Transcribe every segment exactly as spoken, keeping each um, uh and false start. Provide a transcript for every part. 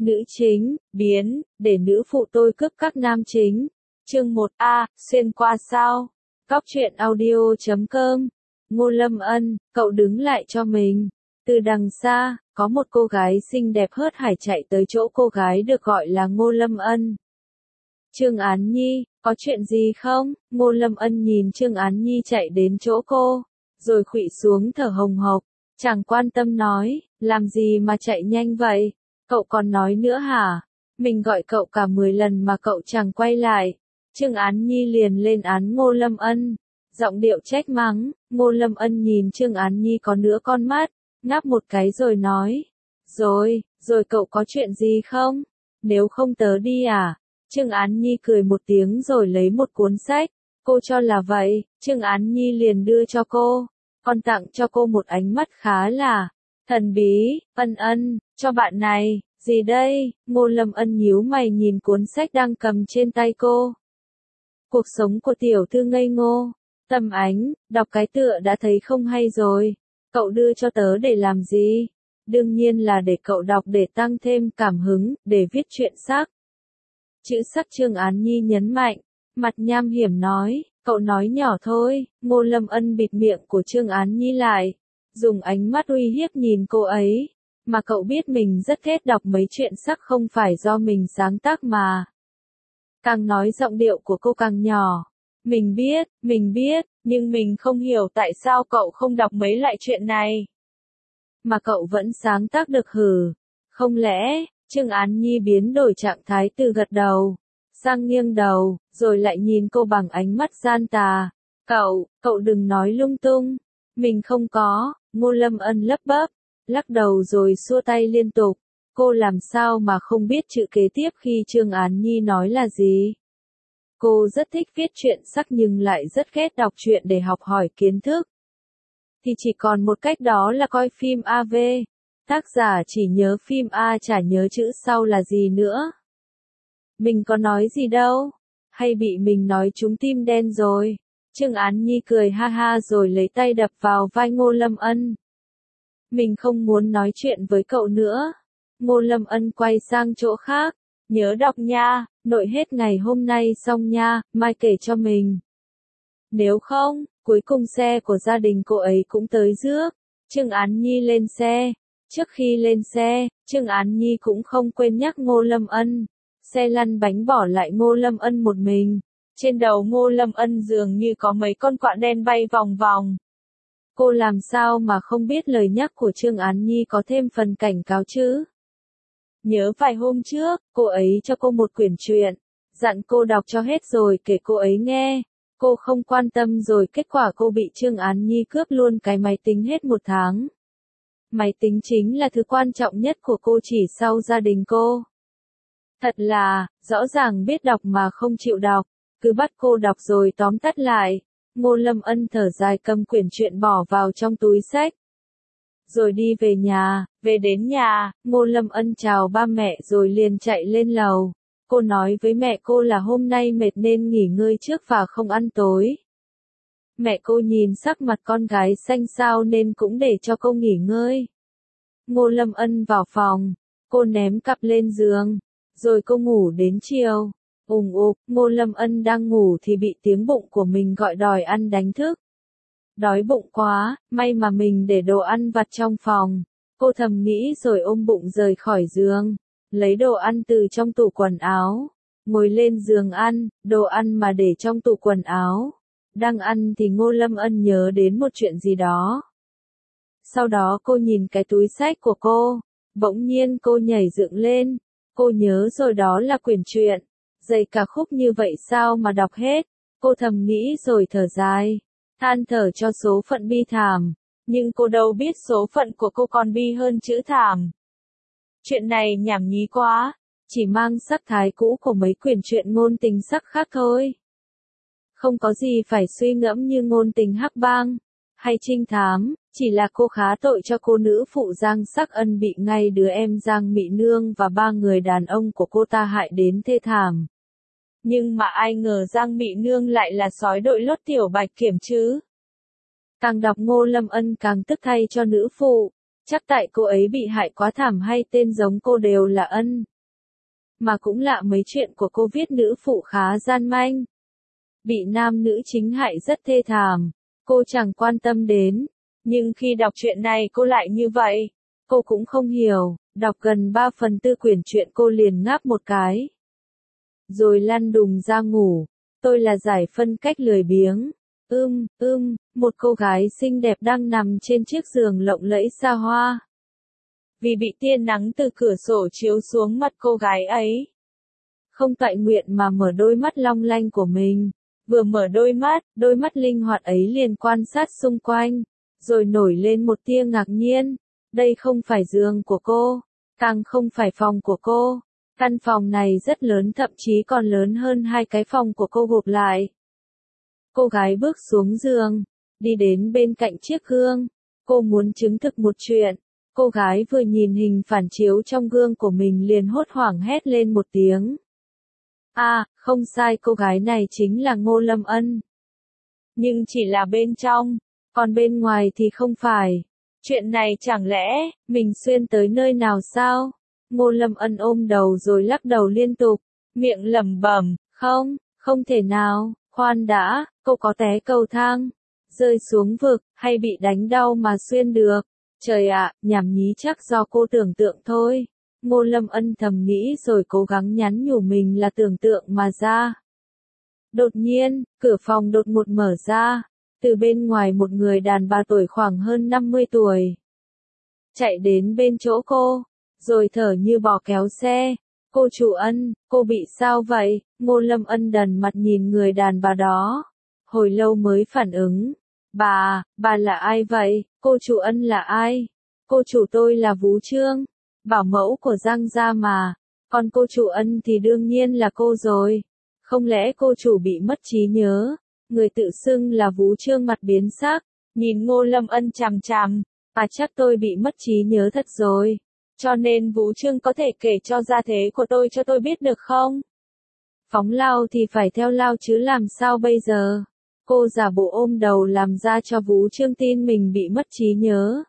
Nữ chính, biến, để nữ phụ tôi cướp các nam chính. Chương một A, xuyên qua sao? Cóc truyện audio chấm com. Ngô Lâm Ân, cậu đứng lại cho mình. Từ đằng xa, có một cô gái xinh đẹp hớt hải chạy tới chỗ cô gái được gọi là Ngô Lâm Ân. Trương Án Nhi, có chuyện gì không? Ngô Lâm Ân nhìn Trương Án Nhi chạy đến chỗ cô, rồi khuỵu xuống thở hồng hộc, chẳng quan tâm nói, làm gì mà chạy nhanh vậy? Cậu còn nói nữa hả? Mình gọi cậu cả mười lần mà cậu chẳng quay lại. Trương Án Nhi liền lên án Ngô Lâm Ân, giọng điệu trách mắng. Ngô Lâm Ân nhìn Trương Án Nhi có nửa con mắt, ngáp một cái rồi nói, rồi, rồi cậu có chuyện gì không? Nếu không tớ đi à? Trương Án Nhi cười một tiếng rồi lấy một cuốn sách, cô cho là vậy, Trương Án Nhi liền đưa cho cô, còn tặng cho cô một ánh mắt khá là thần bí. Ân Ân, cho bạn này, gì đây? Ngô Lâm Ân nhíu mày nhìn cuốn sách đang cầm trên tay cô. Cuộc sống của tiểu thư ngây ngô, Tâm Ánh, đọc cái tựa đã thấy không hay rồi. Cậu đưa cho tớ để làm gì? Đương nhiên là để cậu đọc để tăng thêm cảm hứng, để viết truyện sắc. Chữ sắc Trương Án Nhi nhấn mạnh, mặt nham hiểm nói, cậu nói nhỏ thôi. Ngô Lâm Ân bịt miệng của Trương Án Nhi lại, dùng ánh mắt uy hiếp nhìn cô ấy, mà cậu biết mình rất ghét đọc mấy chuyện sắc không phải do mình sáng tác mà. Càng nói giọng điệu của cô càng nhỏ, mình biết, mình biết, nhưng mình không hiểu tại sao cậu không đọc mấy lại chuyện này. Mà cậu vẫn sáng tác được hử? Không lẽ? Trương Án Nhi biến đổi trạng thái từ gật đầu, sang nghiêng đầu, rồi lại nhìn cô bằng ánh mắt gian tà. Cậu, cậu đừng nói lung tung. Mình không có. Ngô Lâm Ân lấp bấp, lắc đầu rồi xua tay liên tục. Cô làm sao mà không biết chữ kế tiếp khi Trương Án Nhi nói là gì? Cô rất thích viết truyện sắc nhưng lại rất ghét đọc truyện để học hỏi kiến thức. Thì chỉ còn một cách, đó là coi phim a vê. Tác giả chỉ nhớ phim A, chả nhớ chữ sau là gì nữa. Mình có nói gì đâu, hay bị mình nói trúng tim đen rồi? Trương Án Nhi cười ha ha rồi lấy tay đập vào vai Ngô Lâm Ân. Mình không muốn nói chuyện với cậu nữa. Ngô Lâm Ân quay sang chỗ khác, nhớ đọc nha, nội hết ngày hôm nay xong nha, mai kể cho mình. Nếu không, cuối cùng xe của gia đình cô ấy cũng tới rước. Trương Án Nhi lên xe. Trước khi lên xe, Trương Án Nhi cũng không quên nhắc Ngô Lâm Ân. Xe lăn bánh bỏ lại Ngô Lâm Ân một mình. Trên đầu Ngô Lâm Ân dường như có mấy con quạ đen bay vòng vòng. Cô làm sao mà không biết lời nhắc của Trương Án Nhi có thêm phần cảnh cáo chứ? Nhớ vài hôm trước, cô ấy cho cô một quyển truyện, dặn cô đọc cho hết rồi kể cô ấy nghe. Cô không quan tâm rồi kết quả cô bị Trương Án Nhi cướp luôn cái máy tính hết một tháng. Máy tính chính là thứ quan trọng nhất của cô chỉ sau gia đình cô. Thật là, rõ ràng biết đọc mà không chịu đọc, cứ bắt cô đọc rồi tóm tắt lại. Ngô Lâm Ân thở dài cầm quyển truyện bỏ vào trong túi xách. Rồi đi về nhà, về đến nhà, Ngô Lâm Ân chào ba mẹ rồi liền chạy lên lầu. Cô nói với mẹ cô là hôm nay mệt nên nghỉ ngơi trước và không ăn tối. Mẹ cô nhìn sắc mặt con gái xanh xao nên cũng để cho cô nghỉ ngơi. Ngô Lâm Ân vào phòng, cô ném cặp lên giường, rồi cô ngủ đến chiều. Ùng ục, Ngô Lâm Ân đang ngủ thì bị tiếng bụng của mình gọi đòi ăn đánh thức. Đói bụng quá, may mà mình để đồ ăn vặt trong phòng. Cô thầm nghĩ rồi ôm bụng rời khỏi giường, lấy đồ ăn từ trong tủ quần áo, ngồi lên giường ăn, đồ ăn mà để trong tủ quần áo. Đang ăn thì Ngô Lâm Ân nhớ đến một chuyện gì đó. Sau đó cô nhìn cái túi xách của cô, bỗng nhiên cô nhảy dựng lên. Cô nhớ rồi, đó là quyển truyện, dày cả khúc như vậy sao mà đọc hết. Cô thầm nghĩ rồi thở dài, than thở cho số phận bi thảm. Nhưng cô đâu biết số phận của cô còn bi hơn chữ thảm. Chuyện này nhảm nhí quá, chỉ mang sắc thái cũ của mấy quyển truyện ngôn tình sắc khác thôi. Không có gì phải suy ngẫm như ngôn tình hắc bang, hay trinh thám, chỉ là cô khá tội cho cô nữ phụ Giang Sắc Ân bị ngay đứa em Giang Mị Nương và ba người đàn ông của cô ta hại đến thê thảm. Nhưng mà ai ngờ Giang Mị Nương lại là sói đội lốt Tiểu Bạch Kiểm chứ. Càng đọc Ngô Lâm Ân càng tức thay cho nữ phụ, Chắc tại cô ấy bị hại quá thảm hay tên giống cô đều là Ân. Mà cũng lạ mấy chuyện của cô viết nữ phụ khá gian manh. Bị nam nữ chính hại rất thê thảm, cô chẳng quan tâm đến. Nhưng khi đọc chuyện này cô lại như vậy. Cô cũng không hiểu, đọc gần ba phần tư quyển truyện cô liền ngáp một cái. Rồi lăn đùng ra ngủ. Tôi là giải phân cách lười biếng. Ưm, ưm, một cô gái xinh đẹp đang nằm trên chiếc giường lộng lẫy xa hoa. Vì bị tia nắng từ cửa sổ chiếu xuống mặt cô gái ấy, không toại nguyện mà mở đôi mắt long lanh của mình. Vừa mở đôi mắt, đôi mắt linh hoạt ấy liền quan sát xung quanh, rồi nổi lên một tia ngạc nhiên. Đây không phải giường của cô, càng không phải phòng của cô. Căn phòng này rất lớn, thậm chí còn lớn hơn hai cái phòng của cô gộp lại. Cô gái bước xuống giường, đi đến bên cạnh chiếc gương. Cô muốn chứng thực một chuyện. Cô gái vừa nhìn hình phản chiếu trong gương của mình liền hốt hoảng hét lên một tiếng. À, không sai, cô gái này chính là Ngô Lâm Ân. Nhưng chỉ là bên trong, còn bên ngoài thì không phải. Chuyện này chẳng lẽ, mình xuyên tới nơi nào sao? Ngô Lâm Ân ôm đầu rồi lắc đầu liên tục, miệng lẩm bẩm, không, không thể nào, khoan đã, cô có té cầu thang, rơi xuống vực, hay bị đánh đau mà xuyên được. Trời ạ, nhảm nhí, chắc do cô tưởng tượng thôi. Ngô Lâm Ân thầm nghĩ rồi cố gắng nhắn nhủ mình là tưởng tượng mà ra. Đột nhiên, cửa phòng đột ngột mở ra. Từ bên ngoài một người đàn bà tuổi khoảng hơn năm mươi tuổi. Chạy đến bên chỗ cô, rồi thở như bò kéo xe. Cô chủ Ân, cô bị sao vậy? Ngô Lâm Ân đần mặt nhìn người đàn bà đó. Hồi lâu mới phản ứng. Bà, bà là ai vậy? Cô chủ Ân là ai? Cô chủ tôi là Vú Trương, bảo mẫu của Giang gia mà. Còn cô chủ Ân thì đương nhiên là cô rồi. Không lẽ cô chủ bị mất trí nhớ? Người tự xưng là Vú Trương mặt biến sắc, nhìn Ngô Lâm Ân chằm chằm. À, chắc tôi bị mất trí nhớ thật rồi. Cho nên Vú Trương có thể kể cho gia thế của tôi cho tôi biết được không? Phóng lao thì phải theo lao chứ làm sao bây giờ? Cô giả bộ ôm đầu làm ra cho Vú Trương tin mình bị mất trí nhớ.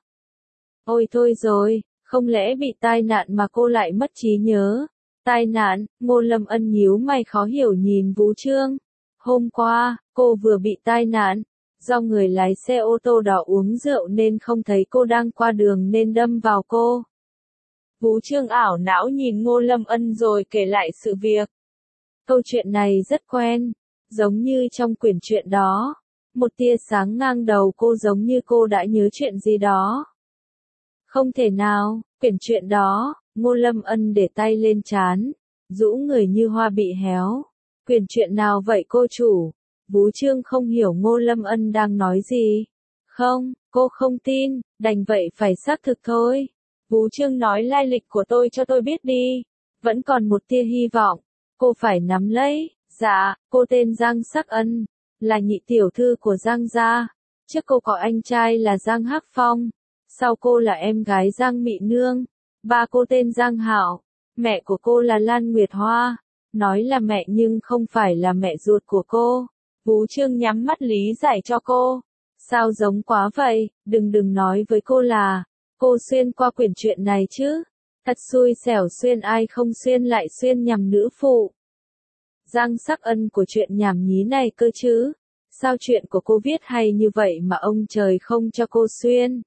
Ôi thôi rồi, không lẽ bị tai nạn mà cô lại mất trí nhớ? Tai nạn? Ngô Lâm Ân nhíu mày khó hiểu nhìn Vú Trương. Hôm qua, cô vừa bị tai nạn. Do người lái xe ô tô đỏ uống rượu nên không thấy cô đang qua đường nên đâm vào cô. Vú Trương ảo não nhìn Ngô Lâm Ân rồi kể lại sự việc. Câu chuyện này rất quen, giống như trong quyển truyện đó. Một tia sáng ngang đầu cô giống như cô đã nhớ chuyện gì đó. Không thể nào, quyển truyện đó. Ngô Lâm Ân để tay lên trán, rũ người như hoa bị héo. Quyển truyện nào vậy cô chủ? Vú Trương không hiểu Ngô Lâm Ân đang nói gì. Không, cô không tin, đành vậy phải xác thực thôi. Vú Trương nói lai lịch của tôi cho tôi biết đi. Vẫn còn một tia hy vọng. Cô phải nắm lấy. Dạ, cô tên Giang Sắc Ân, là nhị tiểu thư của Giang gia. Trước cô có anh trai là Giang Hắc Phong. Sau cô là em gái Giang Mị Nương. Ba cô tên Giang Hạo. Mẹ của cô là Lan Nguyệt Hoa. Nói là mẹ nhưng không phải là mẹ ruột của cô. Vú Trương nhắm mắt lý giải cho cô. Sao giống quá vậy, đừng đừng nói với cô là, cô xuyên qua quyển truyện này chứ. Thật xui xẻo, xuyên ai không xuyên lại xuyên nhầm nữ phụ. Giang Sắc Ân của chuyện nhảm nhí này cơ chứ. Sao chuyện của cô viết hay như vậy mà ông trời không cho cô xuyên?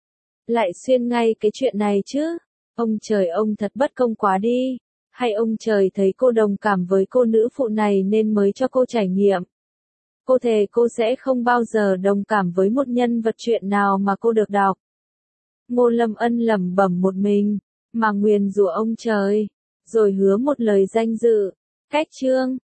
Lại xuyên ngay cái chuyện này chứ. Ông trời ông thật bất công quá đi. Hay ông trời thấy cô đồng cảm với cô nữ phụ này nên mới cho cô trải nghiệm. Cô thề cô sẽ không bao giờ đồng cảm với một nhân vật truyện nào mà cô được đọc. Ngô Lâm Ân lẩm bẩm một mình, mà nguyền rủa ông trời, rồi hứa một lời danh dự. Cách chương